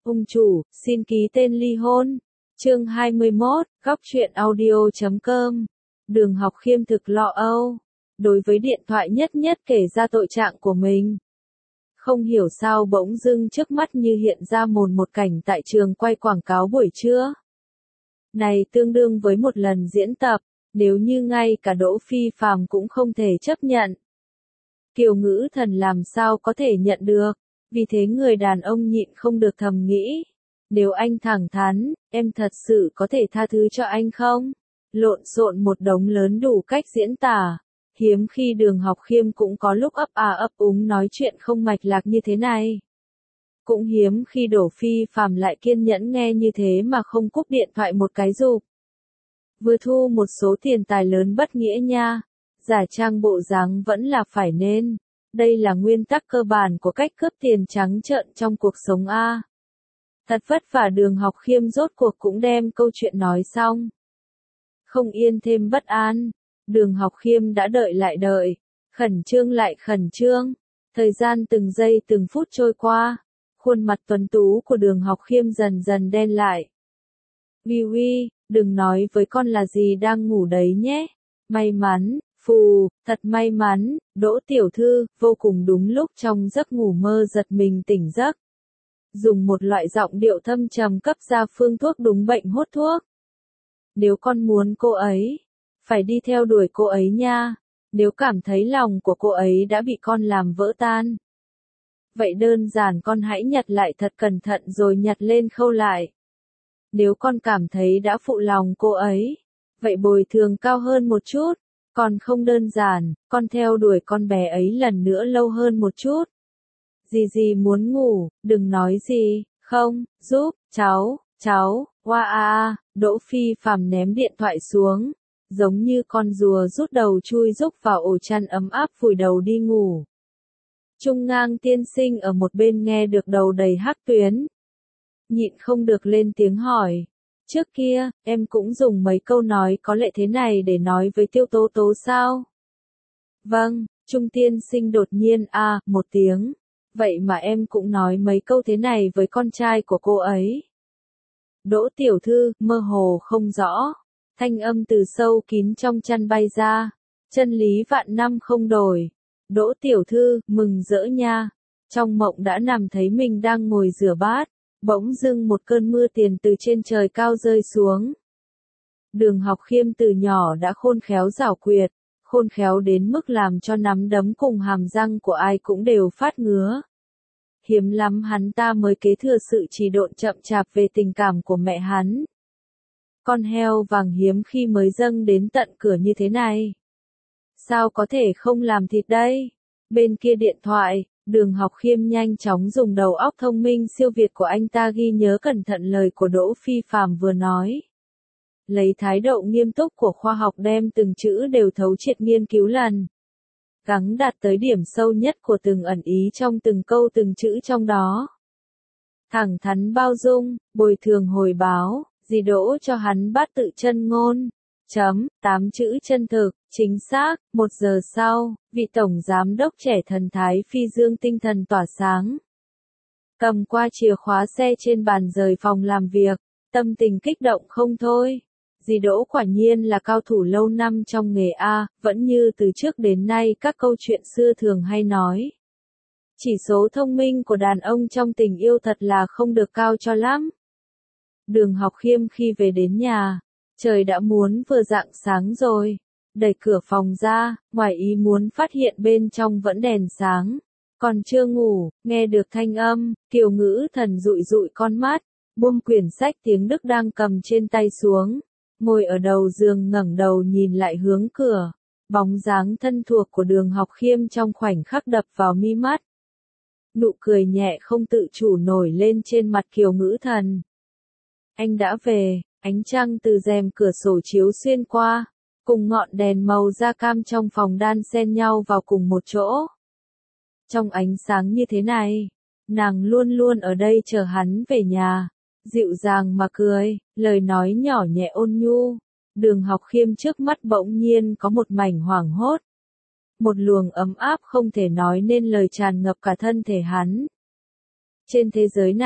Ung chủ, xin ký tên ly hôn. Chương 21, góc truyện audio.com. Đường Học Khiêm thực lo âu. Đối với điện thoại nhất nhất kể ra tội trạng của mình. Không hiểu sao bỗng dưng trước mắt như hiện ra một cảnh tại trường quay quảng cáo buổi trưa. Này tương đương với một lần diễn tập, nếu như ngay cả Đỗ Phi Phàm cũng không thể chấp nhận. Kiều Ngữ Thần làm sao có thể nhận được, vì thế người đàn ông nhịn không được thầm nghĩ. Nếu anh thẳng thắn, em thật sự có thể tha thứ cho anh không? Lộn xộn một đống lớn đủ cách diễn tả. Hiếm khi Đường Học Khiêm cũng có lúc ấp úng nói chuyện không mạch lạc như thế này. Cũng hiếm khi Đỗ Phi Phàm lại kiên nhẫn nghe như thế mà không cúp điện thoại một cái rụp. Vừa thu một số tiền tài lớn bất nghĩa nha, giả trang bộ dáng vẫn là phải nên. Đây là nguyên tắc cơ bản của cách cướp tiền trắng trợn trong cuộc sống a. Thật vất vả Đường Học Khiêm rốt cuộc cũng đem câu chuyện nói xong. Không yên thêm bất an, Đường Học Khiêm đã đợi lại đợi, khẩn trương lại khẩn trương. Thời gian từng giây từng phút trôi qua, khuôn mặt tuấn tú của Đường Học Khiêm dần dần đen lại. Uy, đừng nói với con là gì đang ngủ đấy nhé. May mắn, thật may mắn, Đỗ tiểu thư, vô cùng đúng lúc trong giấc ngủ mơ giật mình tỉnh giấc. Dùng một loại giọng điệu thâm trầm cấp ra phương thuốc đúng bệnh hốt thuốc. Nếu con muốn cô ấy, phải đi theo đuổi cô ấy nha. Nếu cảm thấy lòng của cô ấy đã bị con làm vỡ tan. Vậy đơn giản con hãy nhặt lại thật cẩn thận rồi nhặt lên khâu lại. Nếu con cảm thấy đã phụ lòng cô ấy, vậy bồi thường cao hơn một chút. Còn không đơn giản, con theo đuổi con bé ấy lần nữa lâu hơn một chút. Dì muốn ngủ, đừng nói gì, không, giúp, cháu, Đỗ Phi Phàm ném điện thoại xuống, giống như con rùa rút đầu chui rúc vào ổ chăn ấm áp vùi đầu đi ngủ. Trung Ngang tiên sinh ở một bên nghe được đầu đầy hắc tuyến. Nhịn không được lên tiếng hỏi. Trước kia, em cũng dùng mấy câu nói có lệ thế này để nói với Tiêu Tố Tố sao? Vâng, Trung tiên sinh đột nhiên một tiếng. Vậy mà em cũng nói mấy câu thế này với con trai của cô ấy. Đỗ tiểu thư, mơ hồ không rõ. Thanh âm từ sâu kín trong chăn bay ra. Chân lý vạn năm không đổi. Đỗ tiểu thư, mừng rỡ nha. Trong mộng đã nằm thấy mình đang ngồi rửa bát. Bỗng dưng một cơn mưa tiền từ trên trời cao rơi xuống. Đường Học Khiêm từ nhỏ đã khôn khéo giảo quyệt, khôn khéo đến mức làm cho nắm đấm cùng hàm răng của ai cũng đều phát ngứa. Hiếm lắm hắn ta mới kế thừa sự trì độn chậm chạp về tình cảm của mẹ hắn. Con heo vàng hiếm khi mới dâng đến tận cửa như thế này. Sao có thể không làm thịt đây? Bên kia điện thoại, Đường Học Khiêm nhanh chóng dùng đầu óc thông minh siêu việt của anh ta ghi nhớ cẩn thận lời của Đỗ Phi Phàm vừa nói. Lấy thái độ nghiêm túc của khoa học đem từng chữ đều thấu triệt nghiên cứu lần. Gắng đạt tới điểm sâu nhất của từng ẩn ý trong từng câu từng chữ trong đó. Thẳng thắn bao dung, bồi thường hồi báo, dì Đỗ cho hắn bát tự chân ngôn. 8 chữ chân thực, chính xác. 1 giờ sau, vị tổng giám đốc trẻ thần thái phi dương tinh thần tỏa sáng. Cầm qua chìa khóa xe trên bàn rời phòng làm việc, tâm tình kích động không thôi. Dì Đỗ quả nhiên là cao thủ lâu năm trong nghề A, vẫn như từ trước đến nay các câu chuyện xưa thường hay nói. Chỉ số thông minh của đàn ông trong tình yêu thật là không được cao cho lắm. Đường Học Khiêm khi về đến nhà, trời đã muốn vừa rạng sáng rồi. Đẩy cửa phòng ra, ngoài ý muốn phát hiện bên trong vẫn đèn sáng. Còn chưa ngủ, nghe được thanh âm, Kiều Ngữ Thần dụi dụi con mắt, buông quyển sách tiếng Đức đang cầm trên tay xuống. Ngồi ở đầu giường ngẩng đầu nhìn lại hướng cửa. Bóng dáng thân thuộc của Đường Học Khiêm trong khoảnh khắc đập vào mi mắt. Nụ cười nhẹ không tự chủ nổi lên trên mặt Kiều Ngữ Thần. Anh đã về, ánh trăng từ rèm cửa sổ chiếu xuyên qua, cùng ngọn đèn màu da cam trong phòng đan xen nhau vào cùng một chỗ. Trong ánh sáng như thế này, nàng luôn luôn ở đây chờ hắn về nhà, dịu dàng mà cười, lời nói nhỏ nhẹ ôn nhu. Đường Học Khiêm trước mắt bỗng nhiên có một mảnh hoảng hốt. Một luồng ấm áp không thể nói nên lời tràn ngập cả thân thể hắn. Trên thế giới này,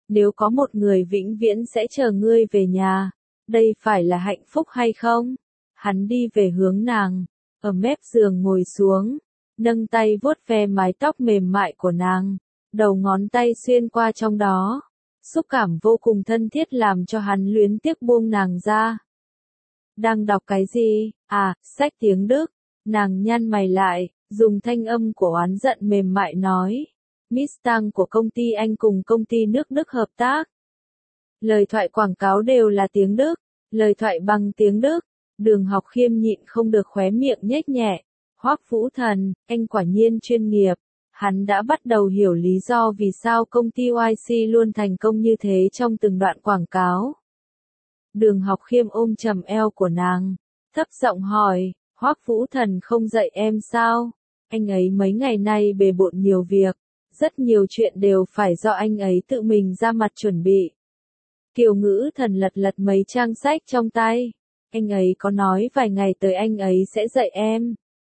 Nếu có một người vĩnh viễn sẽ chờ ngươi về nhà, đây phải là hạnh phúc hay không? Hắn đi về hướng nàng, ở mép giường ngồi xuống, nâng tay vuốt ve mái tóc mềm mại của nàng, đầu ngón tay xuyên qua trong đó. Xúc cảm vô cùng thân thiết làm cho hắn luyến tiếc buông nàng ra. Đang đọc cái gì? À, sách tiếng Đức. Nàng nhăn mày lại, dùng thanh âm của oán giận mềm mại nói. Mustang của công ty Anh cùng công ty nước Đức hợp tác. Lời thoại quảng cáo đều là tiếng Đức, lời thoại bằng tiếng Đức. Đường Học Khiêm nhịn không được khóe miệng nhếch nhẹ. Hoắc Vũ Thần, anh quả nhiên chuyên nghiệp. Hắn đã bắt đầu hiểu lý do vì sao công ty YC luôn thành công như thế trong từng đoạn quảng cáo. Đường Học Khiêm ôm chầm eo của nàng, thấp giọng hỏi, Hoắc Vũ Thần không dạy em sao? Anh ấy mấy ngày nay bề bộn nhiều việc, rất nhiều chuyện đều phải do anh ấy tự mình ra mặt chuẩn bị. Kiều Ngữ Thần lật lật mấy trang sách trong tay, anh ấy có nói vài ngày tới anh ấy sẽ dạy em.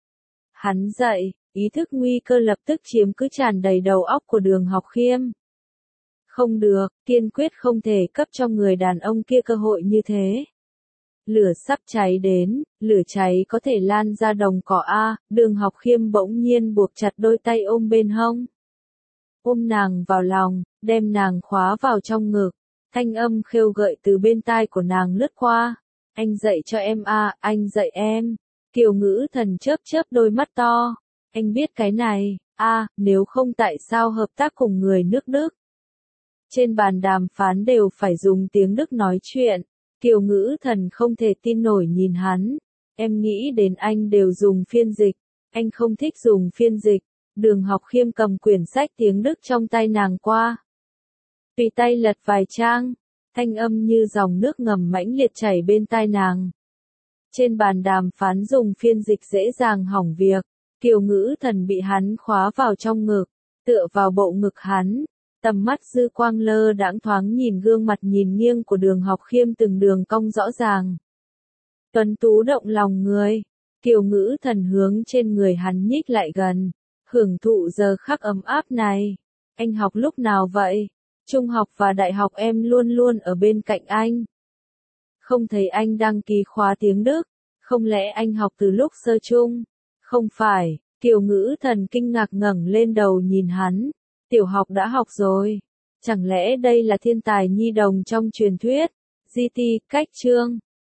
Hắn dạy, ý thức nguy cơ lập tức chiếm cứ tràn đầy đầu óc của Đường Học Khiêm. Không được, kiên quyết không thể cấp cho người đàn ông kia cơ hội như thế. Lửa sắp cháy đến, lửa cháy có thể lan ra đồng cỏ A, Đường Học Khiêm bỗng nhiên buộc chặt đôi tay ôm bên hông. Ôm nàng vào lòng, đem nàng khóa vào trong ngực, thanh âm khêu gợi từ bên tai của nàng lướt qua. Anh dạy cho em A, anh dạy em. Kiều Ngữ Thần chớp chớp đôi mắt to. Anh biết cái này, nếu không tại sao hợp tác cùng người nước Đức. Trên bàn đàm phán đều phải dùng tiếng Đức nói chuyện. Kiều Ngữ Thần không thể tin nổi nhìn hắn. Em nghĩ đến anh đều dùng phiên dịch. Anh không thích dùng phiên dịch. Đường Học Khiêm cầm quyển sách tiếng Đức trong tay nàng qua. Tùy tay lật vài trang. Thanh âm như dòng nước ngầm mãnh liệt chảy bên tai nàng. Trên bàn đàm phán dùng phiên dịch dễ dàng hỏng việc. Kiều Ngữ Thần bị hắn khóa vào trong ngực, tựa vào bộ ngực hắn. Tầm mắt dư quang lơ đãng thoáng nhìn gương mặt nhìn nghiêng của Đường Học Khiêm từng đường cong rõ ràng. Tuấn tú động lòng người. Kiều Ngữ Thần hướng trên người hắn nhích lại gần, hưởng thụ giờ khắc ấm áp này. Anh học lúc nào vậy? Trung học và đại học em luôn luôn ở bên cạnh anh. Không thấy anh đăng ký khóa tiếng Đức, không lẽ anh học từ lúc sơ chung? Không phải, Kiều Ngữ Thần kinh ngạc ngẩng lên đầu nhìn hắn. Tiểu học đã học rồi. Chẳng lẽ đây là thiên tài nhi đồng trong truyền thuyết? GT, cách chương.